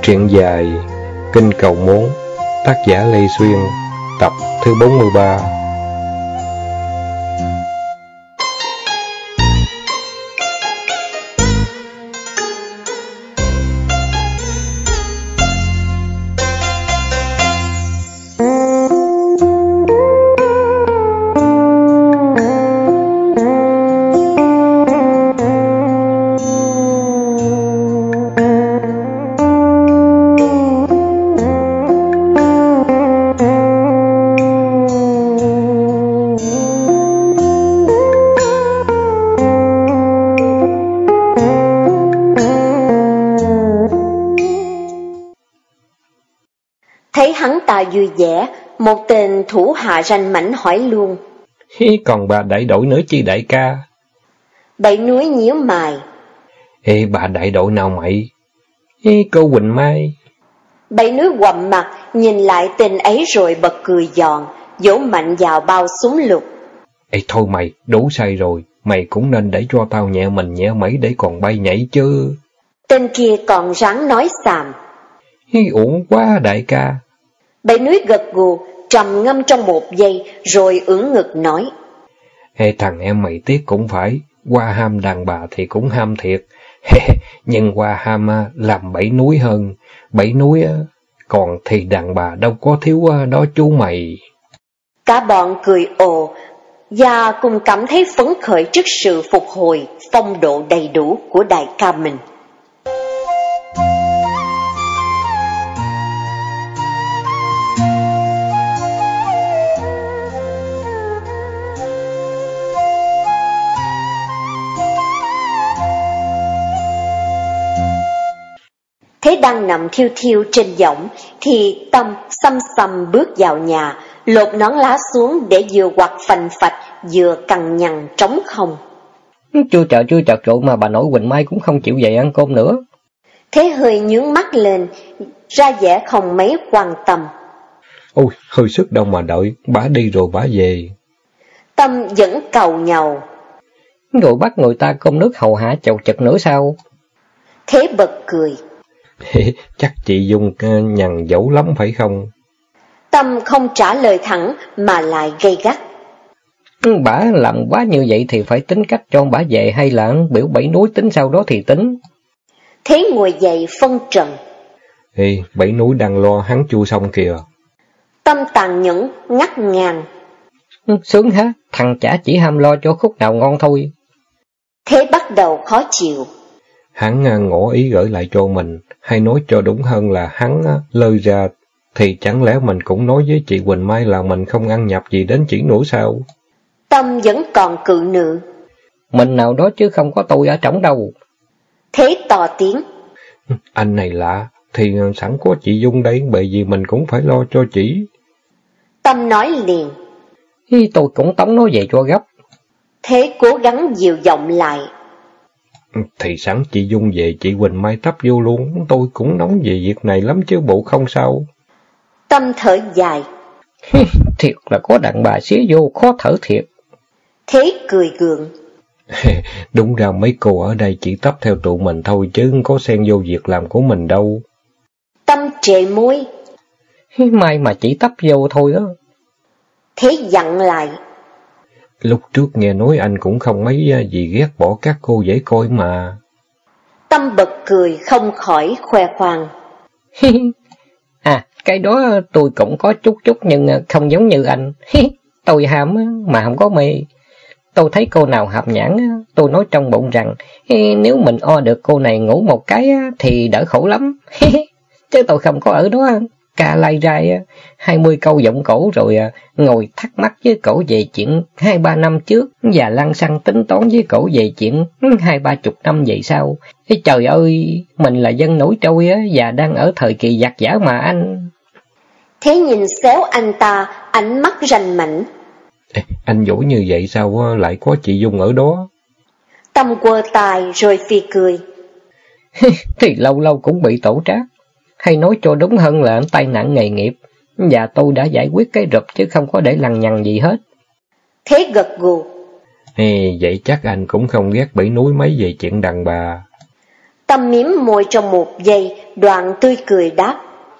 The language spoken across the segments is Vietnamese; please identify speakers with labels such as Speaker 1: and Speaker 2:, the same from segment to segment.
Speaker 1: Truyện dài Kinh Cầu Muốn, tác giả Lê Xuyên, tập thứ 43.
Speaker 2: Thấy hắn ta vui vẻ, một tên thủ hạ ranh mãnh hỏi luôn:
Speaker 1: Còn bà đại đội nữa chi đại ca?
Speaker 2: Bảy núi nhíu mày:
Speaker 1: Bà đại đội nào mày? Cô Quỳnh Mai.
Speaker 2: Bảy núi quặm mặt nhìn lại tên ấy rồi bật cười giòn, vỗ mạnh vào bao súng lục.
Speaker 1: Thôi mày, đủ say rồi, mày cũng nên để cho tao nhẹ mình nhẹ mấy để còn bay nhảy chứ.
Speaker 2: Tên kia còn ráng nói xàm:
Speaker 1: Uổng quá đại ca.
Speaker 2: Bảy núi gật gù, trầm ngâm trong một giây rồi ưỡn ngực nói:
Speaker 1: Thằng em mày tiếc cũng phải, qua ham đàn bà thì cũng ham thiệt. Nhưng qua ham làm bảy núi hơn. Bảy núi còn thì đàn bà đâu có thiếu đó chú mày.
Speaker 2: Cả bọn cười ồ và cùng cảm thấy phấn khởi trước sự phục hồi phong độ đầy đủ của đại ca mình. Thế đang nằm thiêu thiêu trên võng thì Tâm xăm xăm bước vào nhà, lột nón lá xuống để vừa quạt phành phạch vừa cằn nhằn trống không.
Speaker 3: Chưa chợt rồi mà bà nội Quỳnh Mai cũng không chịu dậy ăn cơm nữa.
Speaker 2: Thế hơi nhướng mắt lên, ra vẻ không mấy quan tâm.
Speaker 1: Ôi, hơi sức đâu mà đợi, bả đi rồi bả về.
Speaker 2: Tâm vẫn càu nhàu:
Speaker 3: Rồi bắt người ta cơm nước hầu hạ chầu chật nữa sao?
Speaker 2: Thế bật cười:
Speaker 1: Chắc chị Dung nhằn dẫu lắm phải không?
Speaker 2: Tâm không trả lời thẳng mà lại gay gắt:
Speaker 3: Bả làm quá như vậy thì phải tính cách cho bả về hay là biểu bảy núi tính sau đó thì tính.
Speaker 2: Thế ngồi dậy phân trần:
Speaker 1: Bảy núi đang lo hắn chua xong kìa.
Speaker 2: Tâm tàn nhẫn ngắt ngàn:
Speaker 3: Sướng hả, thằng chả chỉ ham lo cho khúc nào ngon thôi.
Speaker 2: Thế bắt đầu khó chịu.
Speaker 1: Hắn ngỏ ý gửi lại cho mình, hay nói cho đúng hơn là hắn lơi ra, thì chẳng lẽ mình cũng nói với chị Quỳnh Mai là mình không ăn nhập gì đến chỉ nữa sao?
Speaker 2: Tâm vẫn còn cự nữ:
Speaker 3: Mình nào đó chứ không có tôi ở trỏng đâu.
Speaker 2: Thế to tiếng:
Speaker 1: Anh này lạ, thì sẵn có chị Dung đây, bởi vì mình cũng phải lo cho chị.
Speaker 2: Tâm nói liền:
Speaker 3: Tôi cũng tống nó về cho gấp.
Speaker 2: Thế cố gắng dịu giọng lại:
Speaker 1: Thì sẵn chị Dung về chị Quỳnh Mai tấp vô luôn, tôi cũng nóng về việc này lắm chứ bộ không sao.
Speaker 2: Tâm thở dài:
Speaker 3: Thiệt là có đàn bà xía vô khó thở thiệt.
Speaker 2: Thế cười gượng:
Speaker 1: Đúng ra mấy cô ở đây chỉ tấp theo tụi mình thôi chứ không có xen vô việc làm của mình đâu.
Speaker 2: Tâm trề môi:
Speaker 3: Mai mà chỉ tấp vô thôi đó.
Speaker 2: Thế dặn lại:
Speaker 1: Lúc trước nghe nói anh cũng không mấy gì ghét bỏ các cô dễ coi mà.
Speaker 2: Tâm bật cười không khỏi khoe khoang:
Speaker 3: Cái đó tôi cũng có chút nhưng không giống như anh. Tôi ham mà không có mê. Tôi thấy cô nào hợp nhãn, tôi nói trong bụng rằng nếu mình o được cô này ngủ một cái thì đỡ khổ lắm. Chứ tôi không có ở đó ca lai rai 20 câu giọng cổ rồi ngồi thắc mắc với cổ về chuyện 2-3 năm trước và lăng xăng tính toán với cổ về chuyện 20-30 năm về sau. Trời ơi, mình là dân nổi trôi và đang ở thời kỳ giặc giã mà anh.
Speaker 2: Thế nhìn xéo anh ta, ánh mắt ranh mãnh:
Speaker 1: Anh giỏi như vậy sao lại có chị Dung ở đó?
Speaker 2: Tâm quơ tài rồi phì cười:
Speaker 3: Thì lâu lâu cũng bị tổ trác. Hay nói cho đúng hơn là tai nạn nghề nghiệp. Và tôi đã giải quyết cái rụp chứ không có để lằng nhằng gì hết.
Speaker 2: Thế gật gù:
Speaker 1: Vậy chắc anh cũng không ghét bảy núi mấy về chuyện đàn bà.
Speaker 2: Tâm mím môi trong một giây, đoạn tươi cười đáp.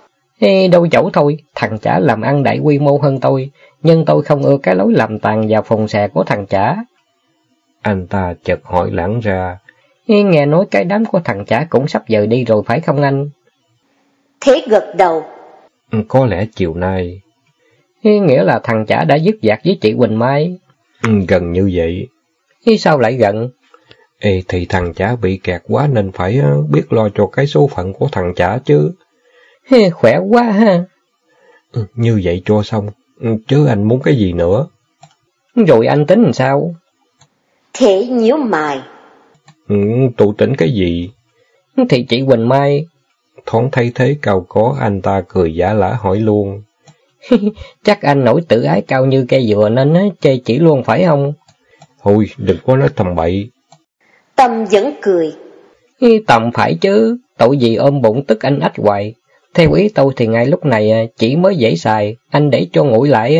Speaker 3: Đâu dẫu thôi, thằng chả làm ăn đại quy mô hơn tôi, nhưng tôi không ưa cái lối làm tàn và phồng xè của thằng chả.
Speaker 1: Anh ta chợt hỏi lẳng ra.
Speaker 3: Nghe nói cái đám của thằng chả cũng sắp dời đi rồi phải không anh?
Speaker 2: Thế gật đầu.
Speaker 1: Có lẽ chiều nay.
Speaker 3: Nghĩa là thằng chả đã dứt dạc với chị Quỳnh Mai.
Speaker 1: Gần như vậy.
Speaker 3: Sao lại gần?
Speaker 1: Thì thằng chả bị kẹt quá nên phải biết lo cho cái số phận của thằng chả chứ.
Speaker 3: Khỏe quá ha.
Speaker 1: Như vậy cho xong, chứ anh muốn cái gì nữa?
Speaker 3: Rồi anh tính làm sao?
Speaker 2: Thế nhíu mày.
Speaker 1: Tôi tính cái gì?
Speaker 3: Thì chị Quỳnh Mai.
Speaker 1: Thoáng thấy thế cao có, anh ta cười giả lả hỏi luôn.
Speaker 3: Chắc anh nổi tự ái cao như cây dừa nên chê chỉ luôn phải không?
Speaker 1: Thôi, đừng có nói tầm bậy.
Speaker 2: Tâm vẫn cười.
Speaker 3: Tầm phải chứ, tội gì ôm bụng tức anh ách hoài. Theo ý tôi thì ngay lúc này chỉ mới dễ xài, anh để cho nguội lại.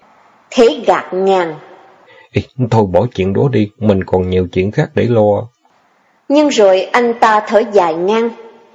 Speaker 2: Thế gạt ngang.
Speaker 1: Thôi bỏ chuyện đó đi, mình còn nhiều chuyện khác để lo.
Speaker 2: Nhưng rồi anh ta thở dài ngang.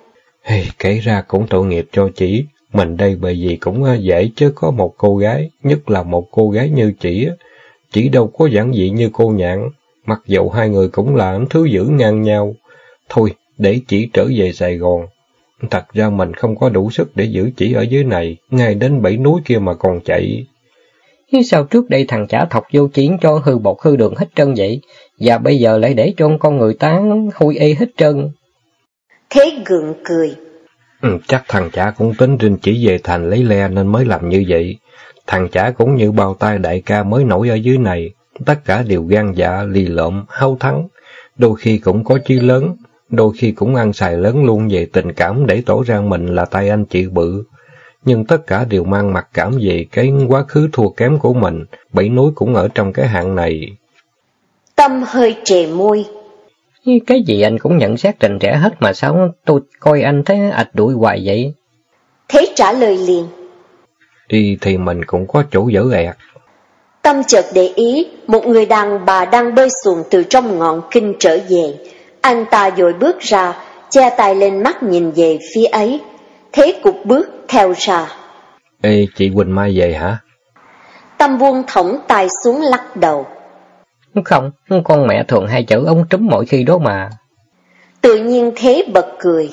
Speaker 1: Kể ra cũng tội nghiệp cho chị. Mình đây bởi vì cũng dễ chứ có một cô gái, nhất là một cô gái như chị đâu có giản dị như cô Nhạn, mặc dầu hai người cũng là thứ dữ ngang nhau. Thôi, để chị trở về Sài Gòn. Thật ra mình không có đủ sức để giữ chị ở dưới này, ngay đến 7 núi kia mà còn chạy.
Speaker 3: Sao trước đây thằng chả thọc vô chiến cho hư bột hư đường hết trơn vậy, và bây giờ lại để cho con người ta hôi ê hết trơn?
Speaker 2: Thế gượng cười.
Speaker 1: Chắc thằng chả cũng tính rinh chỉ về thành lấy le nên mới làm như vậy. Thằng chả cũng như bao tay đại ca mới nổi ở dưới này, tất cả đều gan dạ, lì lợm, háo thắng. Đôi khi cũng có chí lớn, đôi khi cũng ăn xài lớn luôn về tình cảm để tỏ ra mình là tay anh chị bự. Nhưng tất cả đều mang mặc cảm về cái quá khứ thua kém của mình, 7 núi cũng ở trong cái hạng này.
Speaker 2: Tâm hơi trề môi.
Speaker 3: Cái gì anh cũng nhận xét rành rẽ hết mà sao tôi coi anh thấy ạch đuổi hoài vậy?
Speaker 2: Thế trả lời liền.
Speaker 1: Đi thì mình cũng có chỗ dở ẹt.
Speaker 2: Tâm chợt để ý, một người đàn bà đang bơi xuồng từ trong ngọn kinh trở về. Anh ta vội bước ra, che tay lên mắt nhìn về phía ấy. Thế cục bước theo ra.
Speaker 1: Chị Quỳnh Mai về hả?
Speaker 2: Tâm buông thõng tay xuống lắc đầu.
Speaker 3: Không, con mẹ thường hay chở ông Trúm mọi khi đó mà.
Speaker 2: Tự nhiên Thế bật cười.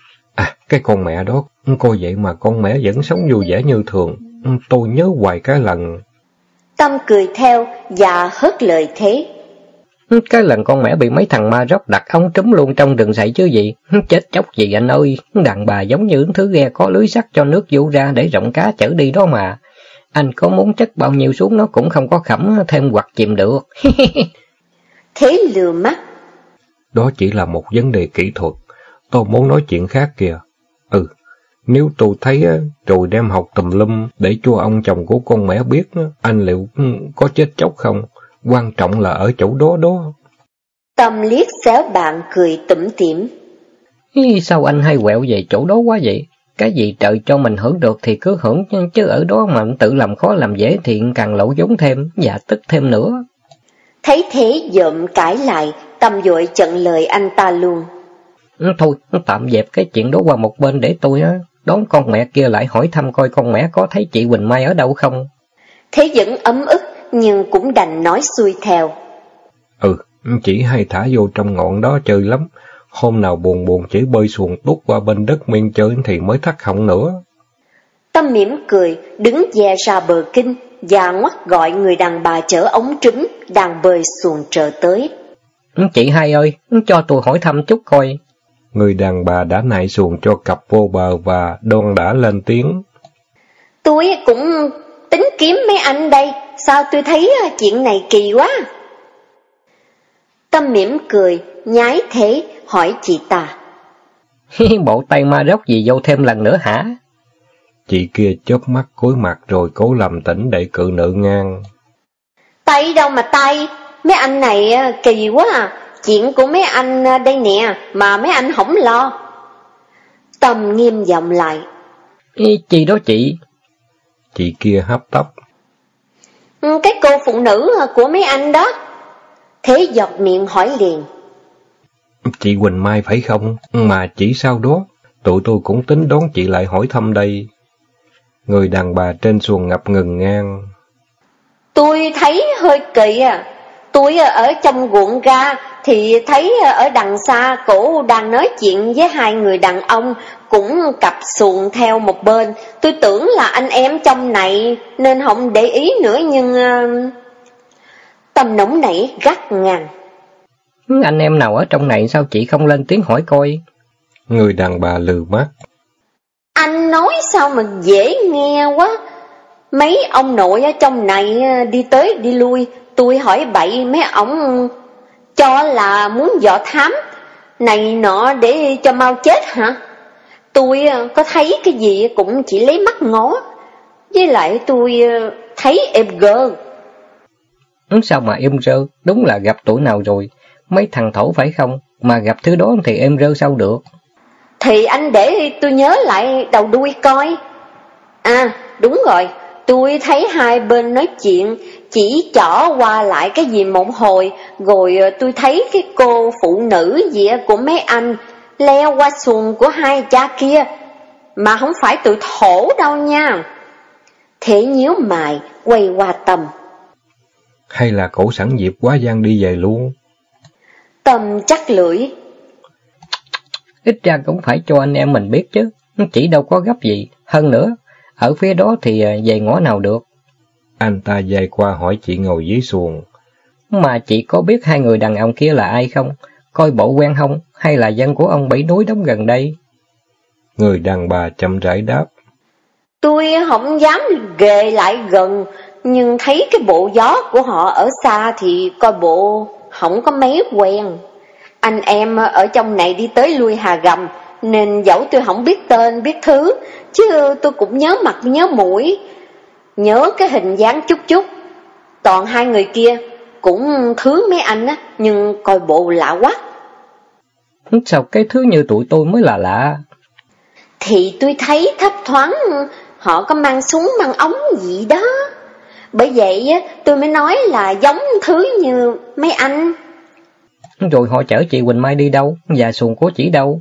Speaker 1: Cái con mẹ đó, coi vậy mà con mẹ vẫn sống vui vẻ như thường. Tôi nhớ hoài cái lần.
Speaker 2: Tâm cười theo và hớt lời Thế.
Speaker 3: Cái lần con mẹ bị mấy thằng ma róc đặt ống Trúm luôn trong rừng sậy chứ gì. Chết chóc gì anh ơi, đàn bà giống như thứ ghe có lưới sắt cho nước vô ra để rộng cá chở đi đó mà. Anh có muốn chất bao nhiêu xuống nó cũng không có khẩm thêm hoặc chìm được.
Speaker 2: Thế lừa mắt.
Speaker 1: Đó chỉ là một vấn đề kỹ thuật. Tôi muốn nói chuyện khác kìa. Nếu tôi thấy rồi đem học tùm lum để cho ông chồng của con mẹ biết, anh liệu có chết chóc không? Quan trọng là ở chỗ đó đó.
Speaker 2: Tâm liếc xéo bạn cười tủm tỉm.
Speaker 3: Sao anh hay quẹo về chỗ đó quá vậy? Cái gì trời cho mình hưởng được thì cứ hưởng, chứ ở đó mà tự làm khó làm dễ thì càng lỗ vốn thêm và tức thêm nữa.
Speaker 2: Thấy Thế dợm cãi lại, Tâm vội chặn lời anh ta luôn.
Speaker 3: Thôi, tạm dẹp cái chuyện đó qua một bên để tôi đón con mẹ kia lại hỏi thăm coi con mẹ có thấy chị Quỳnh Mai ở đâu không.
Speaker 2: Thế vẫn ấm ức, nhưng cũng đành nói xuôi theo.
Speaker 1: Chỉ hay thả vô trong ngọn đó chơi lắm. Hôm nào buồn chỉ bơi xuồng tút qua bên đất miên chơi thì mới thắt họng nữa.
Speaker 2: Tâm mỉm cười, đứng dè ra bờ kinh và ngoắt gọi người đàn bà chở ống trúm đang bơi xuồng trở tới.
Speaker 3: Chị hai ơi, cho tôi hỏi thăm chút coi.
Speaker 1: Người đàn bà đã nại xuồng cho cặp vô bờ và đoan đã lên tiếng.
Speaker 2: Tôi cũng tính kiếm mấy anh đây, sao tôi thấy chuyện này kỳ quá. Tâm mỉm cười, nhái Thế hỏi chị ta.
Speaker 3: Bộ tay ma róc gì vô thêm lần nữa hả?
Speaker 1: Chị kia chớp mắt cúi mặt rồi cố làm tỉnh để cự nữ ngang.
Speaker 2: Tay đâu mà tay, mấy anh này kỳ quá à. Chuyện của mấy anh đây nè, mà mấy anh không lo. Tâm nghiêm giọng lại.
Speaker 3: Chị đó chị?
Speaker 1: Chị kia hấp tấp.
Speaker 2: Cái cô phụ nữ của mấy anh đó. Thế giọt miệng hỏi liền.
Speaker 1: Chị Quỳnh Mai phải không? Mà chỉ sau đó, tụi tôi cũng tính đón chị lại hỏi thăm đây. Người đàn bà trên xuồng ngập ngừng ngang.
Speaker 2: Tôi thấy hơi kỳ à. Tôi ở trong ruộng ga thì thấy ở đằng xa cổ đang nói chuyện với hai người đàn ông cũng cặp xuồng theo một bên. Tôi tưởng là anh em trong này nên không để ý nữa, nhưng Tâm nóng nảy gắt ngang.
Speaker 3: Anh em nào ở trong này sao chị không lên tiếng hỏi coi?
Speaker 1: Người đàn bà lừ mắt.
Speaker 2: Anh nói sao mà dễ nghe quá. Mấy ông nội ở trong này đi tới đi lui, tôi hỏi bậy mấy ông cho là muốn dò thám này nọ để cho mau chết hả? Tôi có thấy cái gì cũng chỉ lấy mắt ngó. Với lại tôi thấy em gơ.
Speaker 3: Sao mà em rơ? Đúng là gặp tuổi nào rồi? Mấy thằng thổ phải không? Mà gặp thứ đó thì em rơ sao được?
Speaker 2: Thì anh để tôi nhớ lại đầu đuôi coi. À đúng rồi, tôi thấy hai bên nói chuyện, chỉ trỏ qua lại cái gì một hồi, rồi tôi thấy cái cô phụ nữ gì của mấy anh leo qua xuồng của hai cha kia, mà không phải tụi thổ đâu nha. Thế nhíu mày quay qua Tâm.
Speaker 1: Hay là cổ sẵn dịp quá gian đi về luôn?
Speaker 2: Tâm chắc lưỡi.
Speaker 3: Ít ra cũng phải cho anh em mình biết chứ, chỉ đâu có gấp gì. Hơn nữa, ở phía đó thì về ngõ nào được?
Speaker 1: Anh ta dây qua hỏi chị ngồi dưới xuồng.
Speaker 3: Mà chị có biết hai người đàn ông kia là ai không? Coi bộ quen không? Hay là dân của ông Bảy Núi đóng gần đây?
Speaker 1: Người đàn bà chậm rãi đáp.
Speaker 2: Tôi không dám ghề lại gần, nhưng thấy cái bộ gió của họ ở xa thì coi bộ không có mấy quen. Anh em ở trong này đi tới lui hà gầm, nên dẫu tôi không biết tên biết thứ, chứ tôi cũng nhớ mặt nhớ mũi, nhớ cái hình dáng chút chút. Toàn hai người kia cũng thứ mấy anh á, nhưng coi bộ lạ quá.
Speaker 3: Sao cái thứ như tụi tôi mới là lạ?
Speaker 2: Thì tôi thấy thấp thoáng họ có mang súng mang ống gì đó. Bởi vậy tôi mới nói là giống thứ như mấy anh.
Speaker 3: Rồi họ chở chị Quỳnh Mai đi đâu? Và xuồng của chị đâu?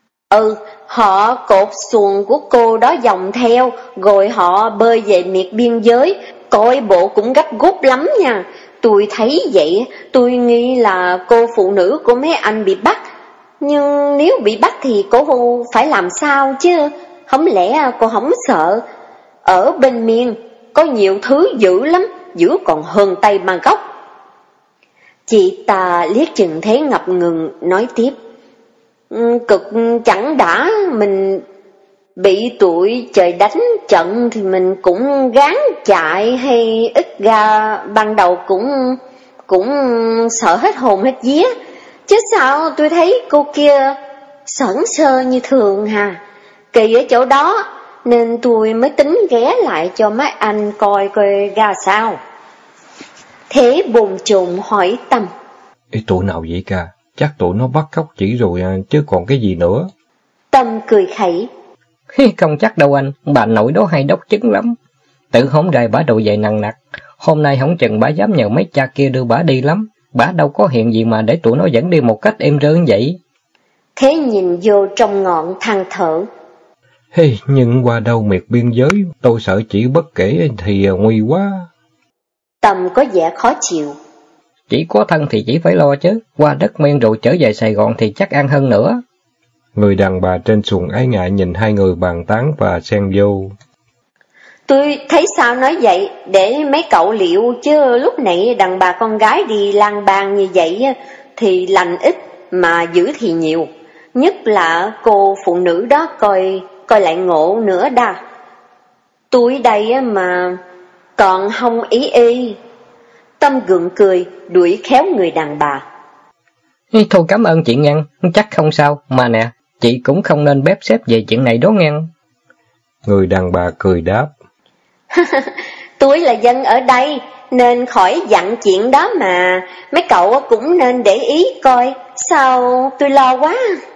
Speaker 2: Họ cột xuồng của cô đó vòng theo, rồi họ bơi về miệt biên giới. Coi bộ cũng gấp gút lắm nha. Tôi thấy vậy, tôi nghi là cô phụ nữ của mấy anh bị bắt. Nhưng nếu bị bắt thì cô phải làm sao chứ? Không lẽ cô không sợ? Ở bên miền có nhiều thứ dữ lắm, dữ còn hơn Tây Ba Góc. Chị ta liếc chừng thấy ngập ngừng, nói tiếp. Cực chẳng đã mình bị tụi trời đánh trận thì mình cũng gán chạy hay ít ra ban đầu cũng sợ hết hồn hết vía. Chứ sao tôi thấy cô kia sởn sơ như thường hà. Kỳ ở chỗ đó nên tôi mới tính ghé lại cho mấy anh coi ra sao. Thế bồn chồn hỏi Tâm.
Speaker 1: Ê, tụi nào vậy ca? Chắc tụi nó bắt cóc chỉ rồi chứ còn cái gì nữa.
Speaker 2: Tâm cười khẩy.
Speaker 3: Không chắc đâu anh, bà nội đó hay đốc chứng lắm. Tự hổng rày bả đồ về nặng nặc. Hôm nay không chừng bả dám nhờ mấy cha kia đưa bả đi lắm. Bả đâu có hiện gì mà để tụi nó dẫn đi một cách êm rơn vậy.
Speaker 2: Thế nhìn vô trong ngọn than thở.
Speaker 1: Hey, nhưng qua đâu miệt biên giới, tôi sợ chỉ bất kể thì nguy quá.
Speaker 2: Tâm có vẻ khó chịu.
Speaker 3: Chỉ có thân thì chỉ phải lo chứ, qua đất men rồi trở về Sài Gòn thì chắc ăn hơn nữa.
Speaker 1: Người đàn bà trên xuồng ái ngại nhìn hai người bàn tán và xen vô.
Speaker 2: Tôi thấy sao nói vậy, để mấy cậu liệu chứ lúc nãy đàn bà con gái đi lang bang như vậy thì lành ít mà dữ thì nhiều. Nhất là cô phụ nữ đó coi lại ngộ nữa đa. Tôi đây mà còn không ý y. Tâm gượng cười, đuổi khéo người đàn bà.
Speaker 3: Thôi cảm ơn chị Ngăn, chắc không sao, mà nè, chị cũng không nên bếp xếp về chuyện này đó Ngăn.
Speaker 1: Người đàn bà cười đáp.
Speaker 2: Tôi là dân ở đây, nên khỏi dặn chuyện đó mà, mấy cậu cũng nên để ý coi, sao tôi lo quá.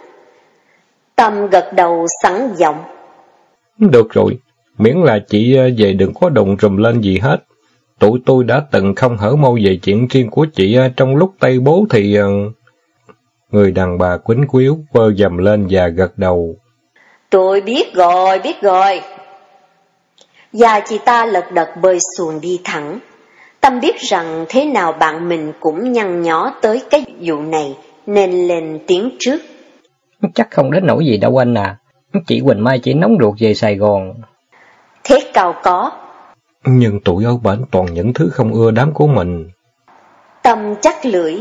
Speaker 2: Tâm gật đầu sẵn giọng.
Speaker 1: Được rồi, miễn là chị về đừng có đụng rùm lên gì hết. Tụi tôi đã từng không hở môi về chuyện riêng của chị trong lúc Tây Bố thì... Người đàn bà quýnh quýu vơ dầm lên và gật đầu.
Speaker 2: Tôi biết rồi. Và chị ta lật đật bơi xuồng đi thẳng. Tâm biết rằng thế nào bạn mình cũng nhăn nhó tới cái vụ này, nên lên tiếng trước.
Speaker 3: Chắc không đến nỗi gì đâu anh à. Chị Quỳnh Mai chỉ nóng ruột về Sài Gòn.
Speaker 2: Thế Cao có.
Speaker 1: Nhưng tụi ở bển toàn những thứ không ưa đám của mình.
Speaker 2: Tâm chắc lưỡi.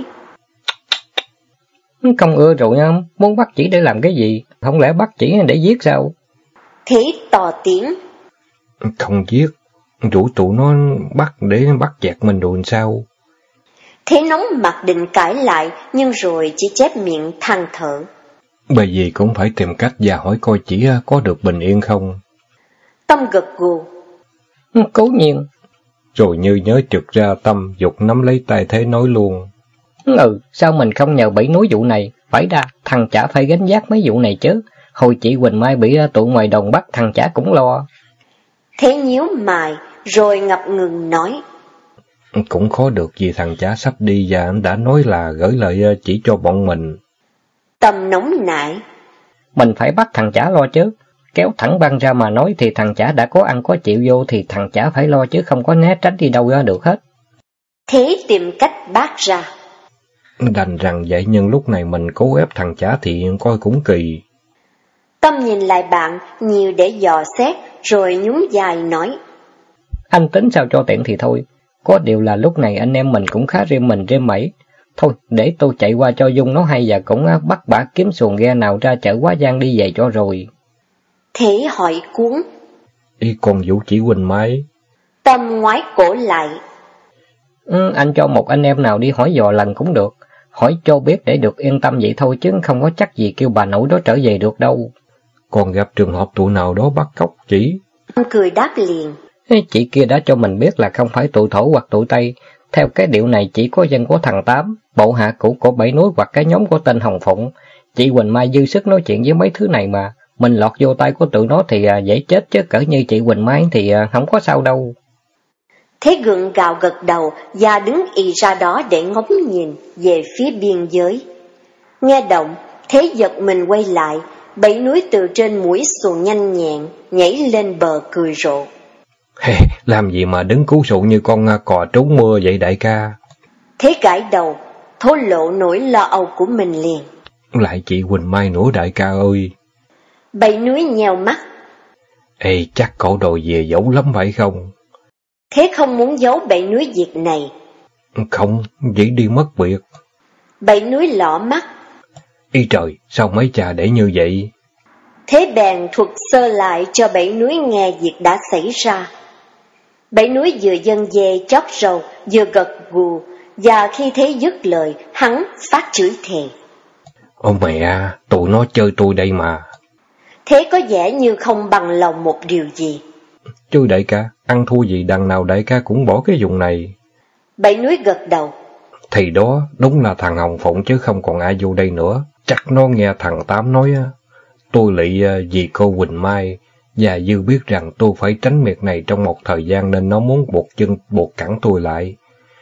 Speaker 3: Không ưa rồi nha, muốn bắt chỉ để làm cái gì? Không lẽ bắt chỉ để giết sao?
Speaker 2: Thế to tiếng.
Speaker 1: Không giết, rủ tụi nó bắt để bắt chẹt mình rồi sao?
Speaker 2: Thế nóng mặt định cãi lại, nhưng rồi chỉ chép miệng than thở.
Speaker 1: Bởi vì cũng phải tìm cách và hỏi coi chỉ có được bình yên không.
Speaker 2: Tâm gật gù.
Speaker 3: Cố nhiên.
Speaker 1: Rồi như nhớ trực ra, Tâm giục nắm lấy tay Thế nói luôn.
Speaker 3: Sao mình không nhờ Bảy Núi vụ này? Phải ra, thằng chả phải gánh vác mấy vụ này chứ. Hồi chị Quỳnh Mai bị tụi ngoài đồng bắt, thằng chả cũng lo.
Speaker 2: Thế nhíu mày, rồi ngập ngừng nói.
Speaker 1: Cũng khó được vì thằng chả sắp đi và anh đã nói là gửi lời chỉ cho bọn mình.
Speaker 2: Tâm nóng nảy.
Speaker 3: Mình phải bắt thằng chả lo chứ. Kéo thẳng băng ra mà nói thì thằng chả đã có ăn có chịu vô thì thằng chả phải lo chứ không có né tránh đi đâu ra được hết.
Speaker 2: Thế tìm cách bác ra.
Speaker 1: Đành rằng vậy, nhưng lúc này mình cố ép thằng chả thì coi cũng kỳ.
Speaker 2: Tâm nhìn lại bạn nhiều để dò xét, rồi nhún vai nói.
Speaker 3: Anh tính sao cho tiện thì thôi. Có điều là lúc này anh em mình cũng khá rêm mình rêm mẩy. Thôi, để tôi chạy qua cho Dung nó hay và cũng bắt bả kiếm xuồng ghe nào ra chợ Quá Giang đi về cho rồi.
Speaker 2: Thế hỏi cuốn.
Speaker 1: Ý con Vũ chỉ Quỳnh Mai.
Speaker 2: Tâm ngoái cổ lại.
Speaker 3: Anh cho một anh em nào đi hỏi dò lần cũng được. Hỏi cho biết để được yên tâm vậy thôi chứ không có chắc gì kêu bà nội đó trở về được đâu.
Speaker 1: Còn gặp trường hợp tụi nào đó bắt cóc chỉ?
Speaker 2: Anh cười đáp liền.
Speaker 3: Chị kia đã cho mình biết là không phải tụi Thổ hoặc tụi Tây. Theo cái điệu này chỉ có dân của thằng Tám, bộ hạ cũ của Bảy Núi hoặc cái nhóm của tên Hồng Phụng. Chị Quỳnh Mai dư sức nói chuyện với mấy thứ này mà. Mình lọt vô tay của tụi nó thì dễ chết chứ cỡ như chị Quỳnh Mai thì không có sao đâu.
Speaker 2: Thế gượng gạo gật đầu và đứng ì ra đó để ngóng nhìn về phía biên giới. Nghe động, Thế giật mình quay lại, Bảy Núi từ trên mũi xuồng nhanh nhẹn, nhảy lên bờ cười rộ.
Speaker 1: Làm gì mà đứng cứu sụ như con cò trốn mưa vậy đại ca?
Speaker 2: Thế gãi đầu, thổ lộ nỗi lo âu của mình liền.
Speaker 1: Lại chị Quỳnh Mai nữa đại ca ơi.
Speaker 2: Bảy Núi nheo mắt.
Speaker 1: Chắc cậu đòi về giấu lắm phải không?
Speaker 2: Thế không muốn giấu Bảy Núi việc này.
Speaker 1: Không, chỉ đi mất việc.
Speaker 2: Bảy Núi lỏ mắt.
Speaker 1: Ý trời, sao mấy cha để như vậy?
Speaker 2: Thế bèn thuật sơ lại cho Bảy Núi nghe việc đã xảy ra. Bảy Núi vừa dâng dê chót râu, vừa gật gù, và khi Thế dứt lời, hắn phát chửi thề.
Speaker 1: Ô mẹ, tụi nó chơi tôi đây mà.
Speaker 2: Thế có vẻ như không bằng lòng một điều gì.
Speaker 1: Chứ đại ca, ăn thua gì đằng nào đại ca cũng bỏ cái vùng này.
Speaker 2: Bảy Núi gật đầu.
Speaker 1: Thì đó, đúng là thằng Hồng Phụng chứ không còn ai vô đây nữa. Chắc nó nghe thằng Tám nói á. Tôi lị vì cô Quỳnh Mai, và dư biết rằng tôi phải tránh việc này trong một thời gian nên nó muốn buộc chân buộc cẳng tôi lại.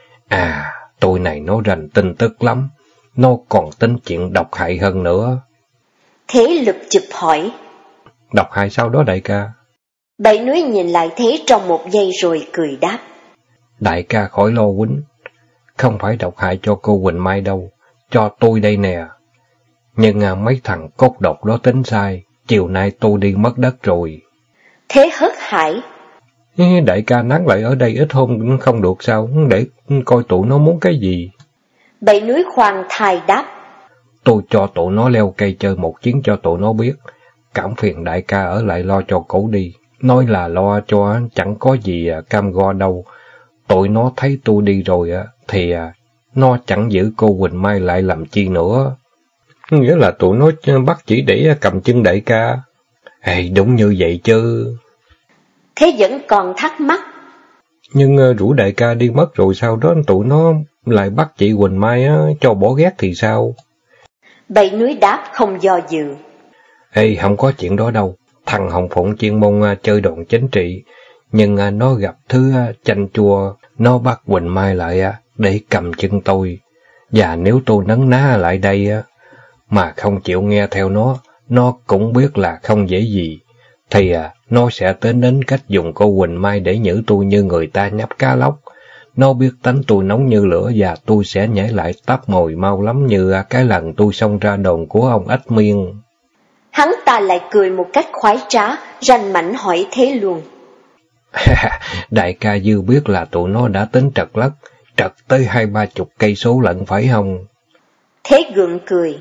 Speaker 1: Tôi này nó rành tin tức lắm, nó còn tính chuyện độc hại hơn nữa.
Speaker 2: Thế Lực chụp hỏi.
Speaker 1: Độc hại sao đó đại ca?
Speaker 2: Bảy Núi nhìn lại Thế trong một giây rồi cười đáp.
Speaker 1: Đại ca khỏi lo quýnh, không phải độc hại cho cô Quỳnh Mai đâu, cho tôi đây nè. Nhưng mấy thằng cốt độc đó tính sai, chiều nay tôi đi mất đất rồi.
Speaker 2: Thế hớt hải.
Speaker 1: Đại ca nán lại ở đây ít hôm không được sao, để coi tụi nó muốn cái gì.
Speaker 2: Bảy Núi khoan thai đáp.
Speaker 1: Tôi cho tụi nó leo cây chơi một chuyến cho tụi nó biết. Cảm phiền đại ca ở lại lo cho cổ đi. Nói là lo cho chẳng có gì cam go đâu. Tụi nó thấy tôi đi rồi thì nó chẳng giữ cô Quỳnh Mai lại làm chi nữa. Nghĩa là tụi nó bắt chỉ để cầm chân đại ca. Đúng như vậy chứ.
Speaker 2: Thế vẫn còn thắc mắc.
Speaker 1: Nhưng rủ đại ca đi mất rồi sau đó tụi nó lại bắt chị Quỳnh Mai cho bỏ ghét thì sao?
Speaker 2: Bảy Núi đáp không do dự.
Speaker 1: Không có chuyện đó đâu. Thằng Hồng Phụng chuyên môn chơi đòn chính trị, nhưng nó gặp thứ chanh chua, nó bắt Quỳnh Mai lại để cầm chân tôi. Và nếu tôi nấn ná lại đây, mà không chịu nghe theo nó cũng biết là không dễ gì, thì nó sẽ tính đến cách dùng cô Quỳnh Mai để nhử tôi như người ta nhấp cá lóc. Nó biết tánh tôi nóng như lửa và tôi sẽ nhảy lại táp mồi mau lắm như cái lần tôi xông ra đồn của ông Ách Miên.
Speaker 2: Hắn ta lại cười một cách khoái trá, ranh mãnh hỏi thế luôn.
Speaker 1: Đại ca dư biết là tụi nó đã tính trật lất, trật tới 20-30 cây số lận phải không?
Speaker 2: Thế gượng cười.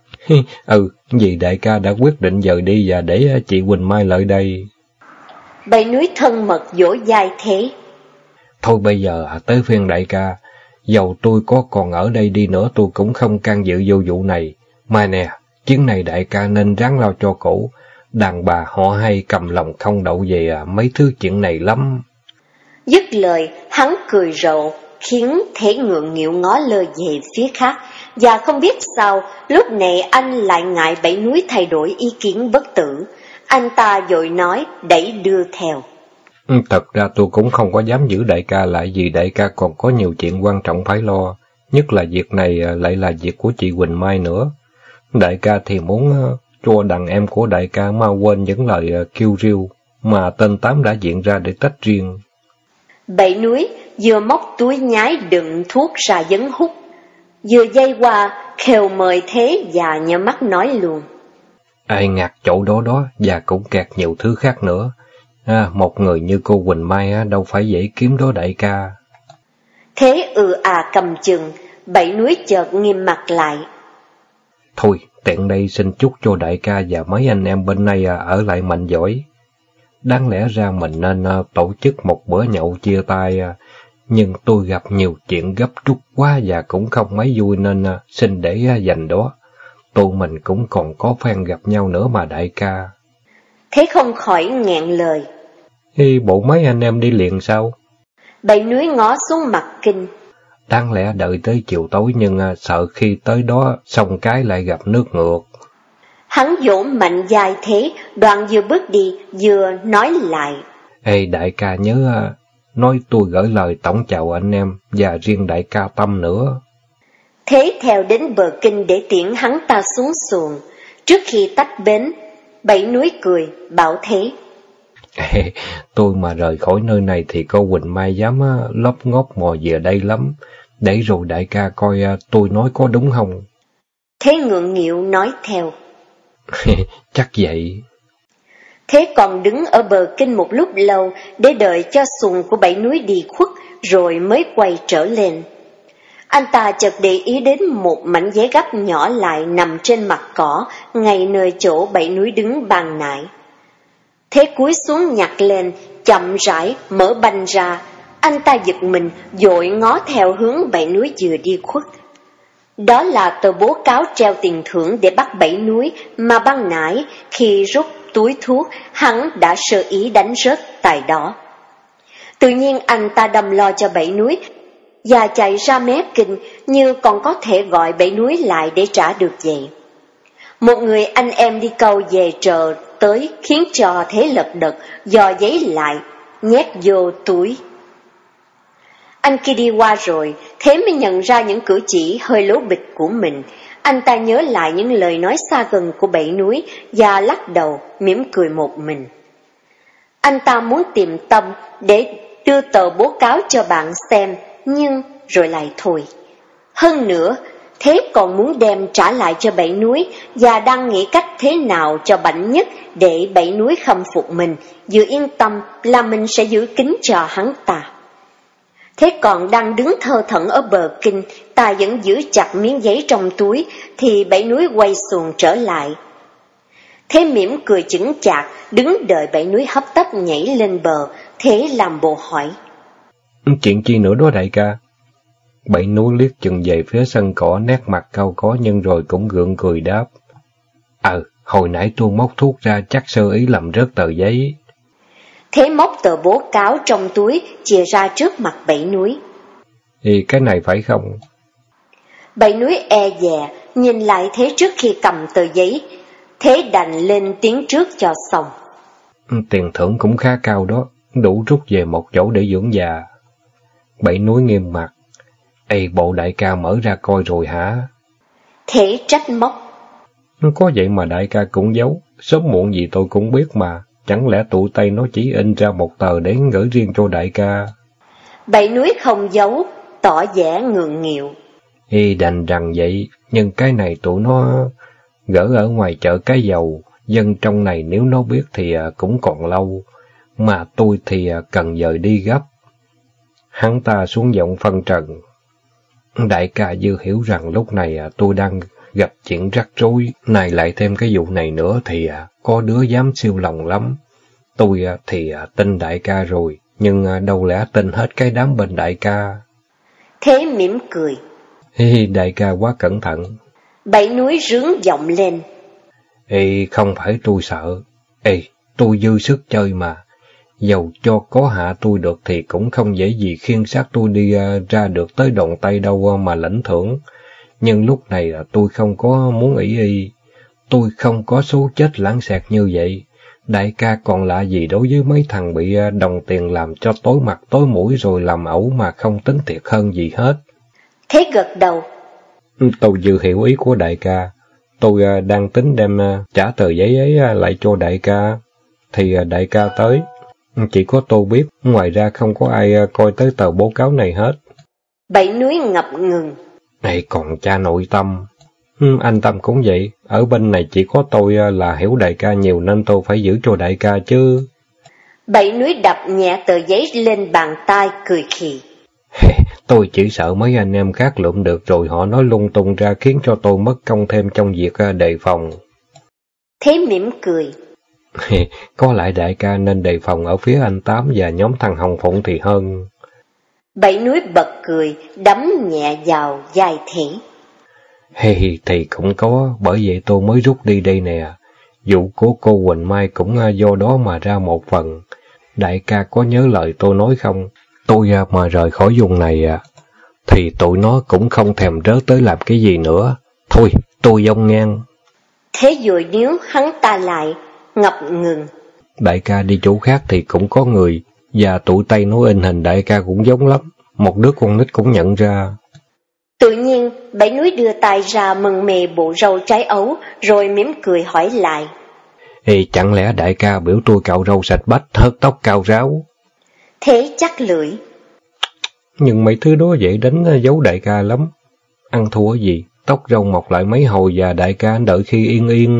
Speaker 1: Vì đại ca đã quyết định dời đi và để chị Quỳnh Mai lại đây.
Speaker 2: Bảy Núi thân mật dỗ dai Thế.
Speaker 1: Thôi bây giờ tới phiên đại ca, dầu tôi có còn ở đây đi nữa tôi cũng không can dự vô vụ này. Mai nè, chuyến này đại ca nên ráng lo cho cổ. Đàn bà họ hay cầm lòng không đậu về mấy thứ chuyện này lắm.
Speaker 2: Dứt lời, hắn cười rộ, khiến Thế ngượng nghịu ngó lơ về phía khác. Và không biết sao, lúc này anh lại ngại Bảy Núi thay đổi ý kiến bất tử. Anh ta vội nói, đẩy đưa theo.
Speaker 1: Thật ra tôi cũng không có dám giữ đại ca lại vì đại ca còn có nhiều chuyện quan trọng phải lo. Nhất là việc này lại là việc của chị Quỳnh Mai nữa. Đại ca thì muốn cho đàn em của đại ca mau quên những lời kêu riêu mà tên Tám đã diện ra để tách riêng.
Speaker 2: Bảy Núi vừa móc túi nhái đựng thuốc ra dấn hút, vừa dây qua khều mời Thế và nhắm mắt nói luôn.
Speaker 1: Ai ngặt chỗ đó và cũng kẹt nhiều thứ khác nữa. Một người như cô Quỳnh Mai đâu phải dễ kiếm đó đại ca.
Speaker 2: Thế cầm chừng, Bảy Núi chợt nghiêm mặt lại.
Speaker 1: Thôi, tiện đây xin chúc cho đại ca và mấy anh em bên này ở lại mạnh giỏi. Đáng lẽ ra mình nên tổ chức một bữa nhậu chia tay, nhưng tôi gặp nhiều chuyện gấp rút quá và cũng không mấy vui nên xin để dành đó. Tụi mình cũng còn có phen gặp nhau nữa mà đại ca.
Speaker 2: Thế không khỏi nghẹn lời.
Speaker 1: Bộ mấy anh em đi liền sao?
Speaker 2: Bảy Núi ngó xuống mặt Kinh.
Speaker 1: Đáng lẽ đợi tới chiều tối nhưng sợ khi tới đó xong cái lại gặp nước ngược.
Speaker 2: Hắn vỗ mạnh vai Thế, đoạn vừa bước đi vừa nói lại.
Speaker 1: Đại ca nhớ nói tôi gửi lời tổng chào anh em và riêng đại ca Tâm nữa.
Speaker 2: Thế theo đến bờ Kinh để tiễn hắn ta xuống xuồng. Trước khi tách bến, Bảy Núi cười bảo Thế.
Speaker 1: Tôi mà rời khỏi nơi này thì cô Quỳnh Mai dám lóp ngóp mò về đây lắm. Để rồi đại ca coi tôi nói có đúng không?
Speaker 2: Thế ngượng nghịu nói theo.
Speaker 1: Chắc vậy.
Speaker 2: Thế còn đứng ở bờ Kinh một lúc lâu để đợi cho xuồng của Bảy Núi đi khuất rồi mới quay trở lên. Anh ta chợt để ý đến một mảnh giấy gấp nhỏ lại nằm trên mặt cỏ ngay nơi chỗ Bảy Núi đứng ban nãy. Thế cúi xuống nhặt lên, chậm rãi mở banh ra. Anh ta giật mình, vội ngó theo hướng Bảy Núi vừa đi khuất. Đó là tờ bố cáo treo tiền thưởng để bắt Bảy Núi mà ban nãy khi rút túi thuốc hắn đã sơ ý đánh rớt tại đó. Tự nhiên anh ta đâm lo cho Bảy Núi và chạy ra mé Kinh như còn có thể gọi Bảy Núi lại để trả được vậy. Một người anh em đi câu về chờ tới khiến cho Thế lật đật dò giấy lại, nhét vô túi. Anh kia đi qua rồi, Thế mới nhận ra những cử chỉ hơi lố bịch của mình. Anh ta nhớ lại những lời nói xa gần của Bảy Núi và lắc đầu, mỉm cười một mình. Anh ta muốn tìm Tâm để đưa tờ bố cáo cho bạn xem, nhưng rồi lại thôi. Hơn nữa, Thế còn muốn đem trả lại cho Bảy Núi và đang nghĩ cách thế nào cho bảnh nhất để Bảy Núi khâm phục mình, vừa yên tâm là mình sẽ giữ kín cho hắn ta. Thế còn đang đứng thơ thẩn ở bờ Kinh, ta vẫn giữ chặt miếng giấy trong túi, thì Bảy Núi quay xuồng trở lại. Thế mỉm cười chững chạc, đứng đợi Bảy Núi hấp tấp nhảy lên bờ. Thế làm bộ hỏi.
Speaker 1: Chuyện chi nữa đó đại ca? Bảy Núi liếc chừng về phía sân cỏ, nét mặt cau có nhưng rồi cũng gượng cười đáp. Hồi nãy tôi móc thuốc ra chắc sơ ý làm rớt tờ giấy.
Speaker 2: Thế móc tờ bố cáo trong túi, chìa ra trước mặt Bảy Núi.
Speaker 1: Cái này phải không?
Speaker 2: Bảy Núi e dè, nhìn lại Thế trước khi cầm tờ giấy. Thế đành lên tiếng trước cho xong.
Speaker 1: Tiền thưởng cũng khá cao đó, đủ rút về một chỗ để dưỡng già. Bảy Núi nghiêm mặt. Bộ đại ca mở ra coi rồi hả?
Speaker 2: Thế trách móc.
Speaker 1: Có vậy mà đại ca cũng giấu, sớm muộn gì tôi cũng biết mà, chẳng lẽ tụi Tây nó chỉ in ra một tờ để gửi riêng cho đại ca?
Speaker 2: Bảy Núi không giấu, tỏ vẻ ngượng nghịu.
Speaker 1: Đành rằng vậy, nhưng cái này tụi nó gỡ ở ngoài chợ Cái Dầu, dân trong này nếu nó biết thì cũng còn lâu, mà tôi thì cần dời đi gấp. Hắn ta xuống giọng phân trần. Đại ca dư hiểu rằng lúc này tôi đang gặp chuyện rắc rối, này lại thêm cái vụ này nữa thì có đứa dám siêu lòng lắm. Tôi thì tin đại ca rồi, nhưng đâu lẽ tin hết cái đám bên đại ca.
Speaker 2: Thế mỉm cười.
Speaker 1: Đại ca quá cẩn thận.
Speaker 2: Bảy Núi rướng giọng lên.
Speaker 1: Không phải tôi sợ. Tôi dư sức chơi mà. Dầu cho có hạ tôi được thì cũng không dễ gì khiêng xác tôi đi ra được tới Đồn Tây đâu mà lãnh thưởng. Nhưng lúc này tôi không có muốn ỷ. Tôi không có số chết lãng xẹt như vậy. Đại ca còn lạ gì đối với mấy thằng bị đồng tiền làm cho tối mặt tối mũi rồi làm ẩu mà không tính thiệt hơn gì hết.
Speaker 2: Thế gật đầu.
Speaker 1: Tôi dự hiểu ý của đại ca. Tôi đang tính đem trả tờ giấy ấy lại cho đại ca. Thì đại ca tới. Chỉ có tôi biết, ngoài ra không có ai coi tới tờ báo cáo này hết.
Speaker 2: Bảy Núi ngập ngừng.
Speaker 1: Này còn cha nội Tâm. Anh Tâm cũng vậy, ở bên này chỉ có tôi là hiểu đại ca nhiều nên tôi phải giữ cho đại ca chứ.
Speaker 2: Bảy Núi đập nhẹ tờ giấy lên bàn tay cười khì.
Speaker 1: Tôi chỉ sợ mấy anh em khác lượm được rồi họ nói lung tung ra khiến cho tôi mất công thêm trong việc đề phòng.
Speaker 2: Thế mỉm cười.
Speaker 1: Có lại đại ca nên đề phòng ở phía anh Tám và nhóm thằng Hồng Phụng thì hơn.
Speaker 2: Bảy Núi bật cười, đấm nhẹ vào vai Thế.
Speaker 1: Thì cũng có, bởi vậy tôi mới rút đi đây nè. Vụ của cô Quỳnh Mai cũng do đó mà ra một phần. Đại ca có nhớ lời tôi nói không? Tôi mà rời khỏi vùng này thì tụi nó cũng không thèm rớ tới làm cái gì nữa. Thôi, tôi vong ngang.
Speaker 2: Thế rồi níu hắn ta lại, ngập ngừng.
Speaker 1: Đại ca đi chỗ khác thì cũng có người, và tụi Tây nói in hình đại ca cũng giống lắm. Một đứa con nít cũng nhận ra.
Speaker 2: Tự nhiên, Bảy Núi đưa tay ra mừng mề bộ râu trái ấu, rồi mỉm cười hỏi lại.
Speaker 1: Chẳng lẽ đại ca biểu tôi cạo râu sạch bách, hớt tóc cao ráo?
Speaker 2: Thế chắc lưỡi.
Speaker 1: Nhưng mấy thứ đó dễ đánh dấu đại ca lắm. Ăn thua gì, tóc râu mọc lại mấy hồi và đại ca đợi khi yên yên.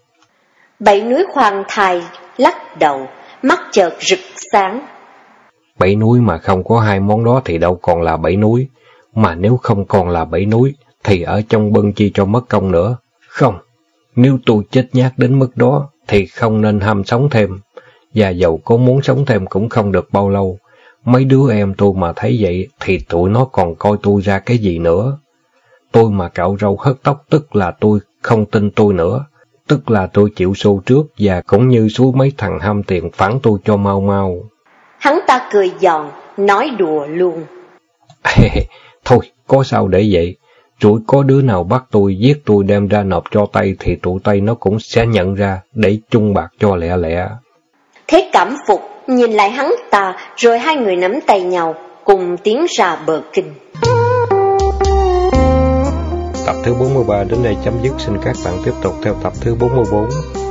Speaker 2: Bảy Núi khoan thai, lắc đầu, mắt chợt rực sáng.
Speaker 1: Bảy Núi mà không có hai món đó thì đâu còn là Bảy Núi. Mà nếu không còn là Bảy Núi, thì ở trong bân chi cho mất công nữa. Không, nếu tôi chết nhát đến mức đó, thì không nên ham sống thêm. Và dầu có muốn sống thêm cũng không được bao lâu. Mấy đứa em tôi mà thấy vậy, thì tụi nó còn coi tôi ra cái gì nữa. Tôi mà cạo râu hớt tóc tức là tôi không tin tôi nữa. Tức là tôi chịu xô trước và cũng như suối mấy thằng ham tiền phản tôi cho mau mau.
Speaker 2: Hắn ta cười giòn, nói đùa luôn.
Speaker 1: Thôi, có sao để vậy. Rồi có đứa nào bắt tôi, giết tôi đem ra nộp cho Tây thì tụi Tây nó cũng sẽ nhận ra để chung bạc cho lẹ lẹ.
Speaker 2: Thế cảm phục, nhìn lại hắn ta, rồi hai người nắm tay nhau, cùng tiến ra bờ kinh.
Speaker 1: Tập thứ 43 đến đây chấm dứt, xin các bạn tiếp tục theo tập thứ 44.